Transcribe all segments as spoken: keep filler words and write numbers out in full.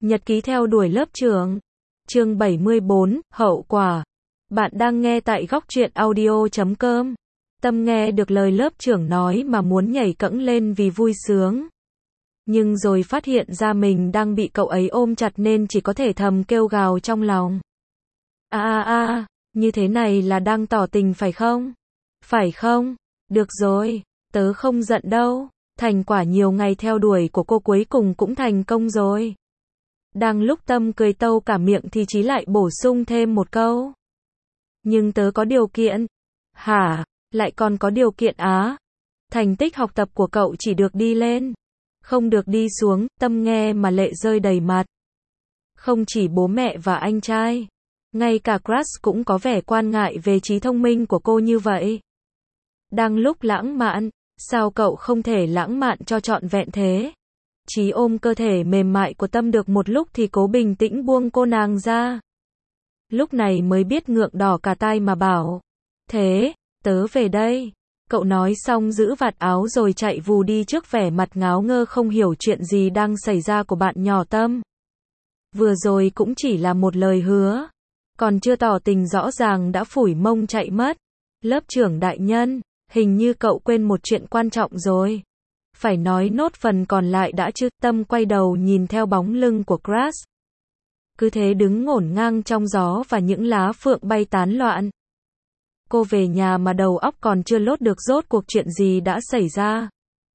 Nhật ký theo đuổi lớp trưởng. Chương bảy mươi bốn, hậu quả. Bạn đang nghe tại góc truyện audio chấm com. Tâm nghe được lời lớp trưởng nói mà muốn nhảy cẫng lên vì vui sướng. Nhưng rồi phát hiện ra mình đang bị cậu ấy ôm chặt nên chỉ có thể thầm kêu gào trong lòng. A a a, như thế này là đang tỏ tình phải không? Phải không? Được rồi, tớ không giận đâu. Thành quả nhiều ngày theo đuổi của cô cuối cùng cũng thành công rồi. Đang lúc Tâm cười tâu cả miệng thì Chí lại bổ sung thêm một câu. Nhưng tớ có điều kiện. Hả? Lại còn có điều kiện á? Thành tích học tập của cậu chỉ được đi lên, không được đi xuống. Tâm nghe mà lệ rơi đầy mặt. Không chỉ bố mẹ và anh trai, ngay cả crush cũng có vẻ quan ngại về trí thông minh của cô như vậy. Đang lúc lãng mạn, sao cậu không thể lãng mạn cho trọn vẹn thế? Chí ôm cơ thể mềm mại của Tâm được một lúc thì cố bình tĩnh buông cô nàng ra. Lúc này mới biết ngượng đỏ cả tai mà bảo. Thế, tớ về đây. Cậu nói xong giữ vạt áo rồi chạy vù đi trước vẻ mặt ngáo ngơ không hiểu chuyện gì đang xảy ra của bạn nhỏ Tâm. Vừa rồi cũng chỉ là một lời hứa, còn chưa tỏ tình rõ ràng đã phủi mông chạy mất. Lớp trưởng đại nhân, hình như cậu quên một chuyện quan trọng rồi. Phải nói nốt phần còn lại đã chứ. Tâm quay đầu nhìn theo bóng lưng của crush. Cứ thế đứng ngổn ngang trong gió và những lá phượng bay tán loạn. Cô về nhà mà đầu óc còn chưa lốt được rốt cuộc chuyện gì đã xảy ra.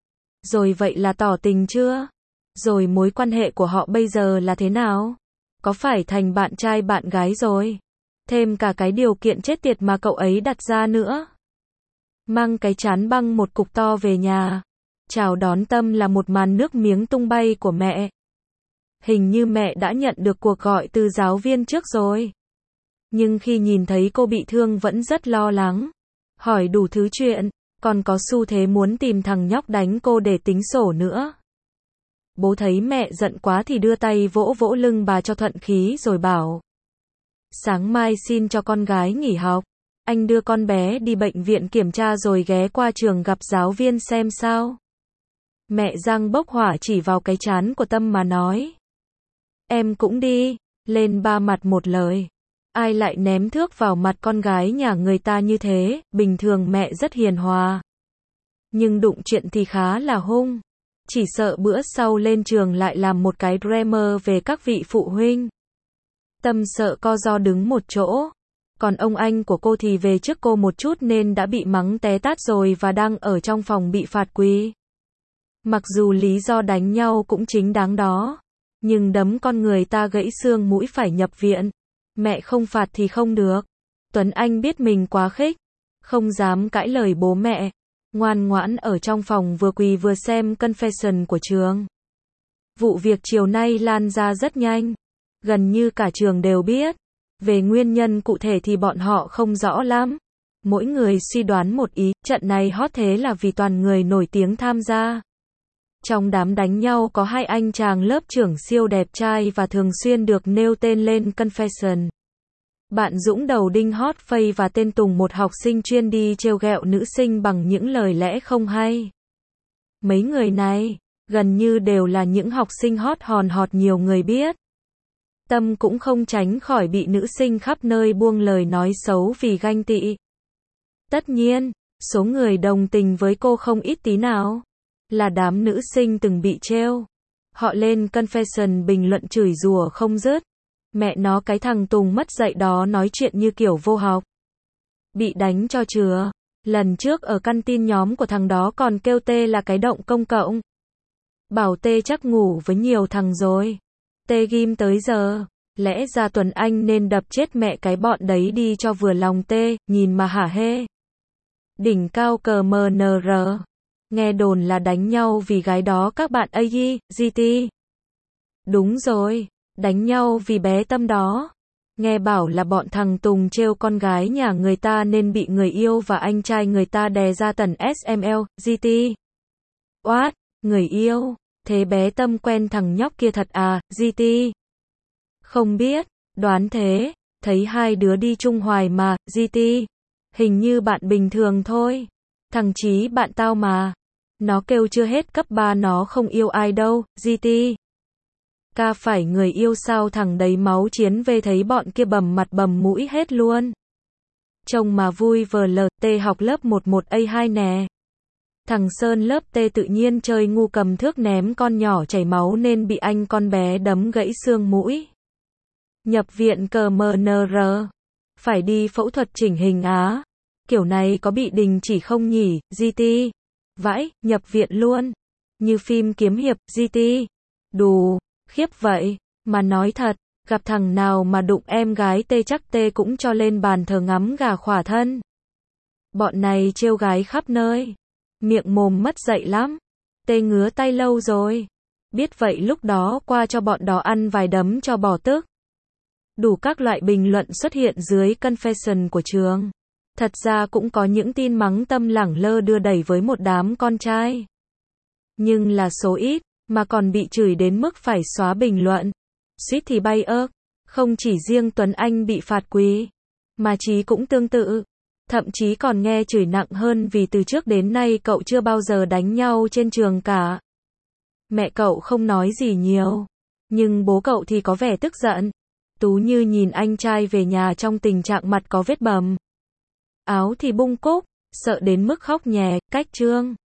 Rồi vậy là tỏ tình chưa? Rồi mối quan hệ của họ bây giờ là thế nào? Có phải thành bạn trai bạn gái rồi? Thêm cả cái điều kiện chết tiệt mà cậu ấy đặt ra nữa. Mang cái chán băng một cục to về nhà. Chào đón Tâm là một màn nước miếng tung bay của mẹ. Hình như mẹ đã nhận được cuộc gọi từ giáo viên trước rồi. Nhưng khi nhìn thấy cô bị thương vẫn rất lo lắng. Hỏi đủ thứ chuyện, còn có xu thế muốn tìm thằng nhóc đánh cô để tính sổ nữa. Bố thấy mẹ giận quá thì đưa tay vỗ vỗ lưng bà cho thuận khí rồi bảo. Sáng mai xin cho con gái nghỉ học. Anh đưa con bé đi bệnh viện kiểm tra rồi ghé qua trường gặp giáo viên xem sao. Mẹ Giang bốc hỏa chỉ vào cái trán của Tâm mà nói. Em cũng đi, lên ba mặt một lời. Ai lại ném thước vào mặt con gái nhà người ta như thế, bình thường mẹ rất hiền hòa. Nhưng đụng chuyện thì khá là hung. Chỉ sợ bữa sau lên trường lại làm một cái drama về các vị phụ huynh. Tâm sợ co ro đứng một chỗ. Còn ông anh của cô thì về trước cô một chút nên đã bị mắng té tát rồi và đang ở trong phòng bị phạt quỳ. Mặc dù lý do đánh nhau cũng chính đáng đó. Nhưng đấm con người ta gãy xương mũi phải nhập viện. Mẹ không phạt thì không được. Tuấn Anh biết mình quá khích. Không dám cãi lời bố mẹ. Ngoan ngoãn ở trong phòng vừa quỳ vừa xem confession của trường. Vụ việc chiều nay lan ra rất nhanh. Gần như cả trường đều biết. Về nguyên nhân cụ thể thì bọn họ không rõ lắm. Mỗi người suy đoán một ý. Trận này hot thế là vì toàn người nổi tiếng tham gia. Trong đám đánh nhau có hai anh chàng lớp trưởng siêu đẹp trai và thường xuyên được nêu tên lên confession. Bạn Dũng đầu đinh hot face và tên Tùng một học sinh chuyên đi trêu ghẹo nữ sinh bằng những lời lẽ không hay. Mấy người này, gần như đều là những học sinh hot hòn hot nhiều người biết. Tâm cũng không tránh khỏi bị nữ sinh khắp nơi buông lời nói xấu vì ganh tị. Tất nhiên, số người đồng tình với cô không ít tí nào. Là đám nữ sinh từng bị trêu. Họ lên confession bình luận chửi rủa không dứt. Mẹ nó cái thằng Tùng mất dạy đó nói chuyện như kiểu vô học. Bị đánh cho chừa. Lần trước ở căn tin nhóm của thằng đó còn kêu tê là cái động công cộng. Bảo tê chắc ngủ với nhiều thằng rồi. Tê ghim tới giờ. Lẽ ra Tuấn Anh nên đập chết mẹ cái bọn đấy đi cho vừa lòng tê, nhìn mà hả hê. Đỉnh cao cờ em en rờ. Nghe đồn là đánh nhau vì gái đó các bạn a i, giê tê. Đúng rồi, đánh nhau vì bé Tâm đó. Nghe bảo là bọn thằng Tùng trêu con gái nhà người ta nên bị người yêu và anh trai người ta đè ra tần ét em lờ, giê tê. What? Người yêu? Thế bé Tâm quen thằng nhóc kia thật à, giê tê? Không biết, đoán thế, thấy hai đứa đi chung hoài mà, giê tê. Hình như bạn bình thường thôi. Thằng Chí bạn tao mà. Nó kêu chưa hết cấp ba nó không yêu ai đâu, giê tê. Ca phải người yêu sao thằng đấy máu chiến về thấy bọn kia bầm mặt bầm mũi hết luôn. Trông mà vui vờ lờ, tê học lớp mười một A hai nè. Thằng Sơn lớp T tự nhiên chơi ngu cầm thước ném con nhỏ chảy máu nên bị anh con bé đấm gãy xương mũi. Nhập viện cờ em en rờ. Phải đi phẫu thuật chỉnh hình á. Kiểu này có bị đình chỉ không nhỉ, giê tê? Vãi, nhập viện luôn. Như phim kiếm hiệp, giê tê. Đù, khiếp vậy. Mà nói thật, gặp thằng nào mà đụng em gái tê chắc tê cũng cho lên bàn thờ ngắm gà khỏa thân. Bọn này trêu gái khắp nơi. Miệng mồm mất dạy lắm. Tê ngứa tay lâu rồi. Biết vậy lúc đó qua cho bọn đó ăn vài đấm cho bỏ tức. Đủ các loại bình luận xuất hiện dưới confession của trường. Thật ra cũng có những tin mắng Tâm lẳng lơ đưa đẩy với một đám con trai. Nhưng là số ít, mà còn bị chửi đến mức phải xóa bình luận. Suýt thì bay ớt. Không chỉ riêng Tuấn Anh bị phạt quý, mà Chí cũng tương tự. Thậm chí còn nghe chửi nặng hơn vì từ trước đến nay cậu chưa bao giờ đánh nhau trên trường cả. Mẹ cậu không nói gì nhiều. Nhưng bố cậu thì có vẻ tức giận. Tú Như nhìn anh trai về nhà trong tình trạng mặt có vết bầm. Áo thì bung cúc, sợ đến mức khóc nhè, cách trương.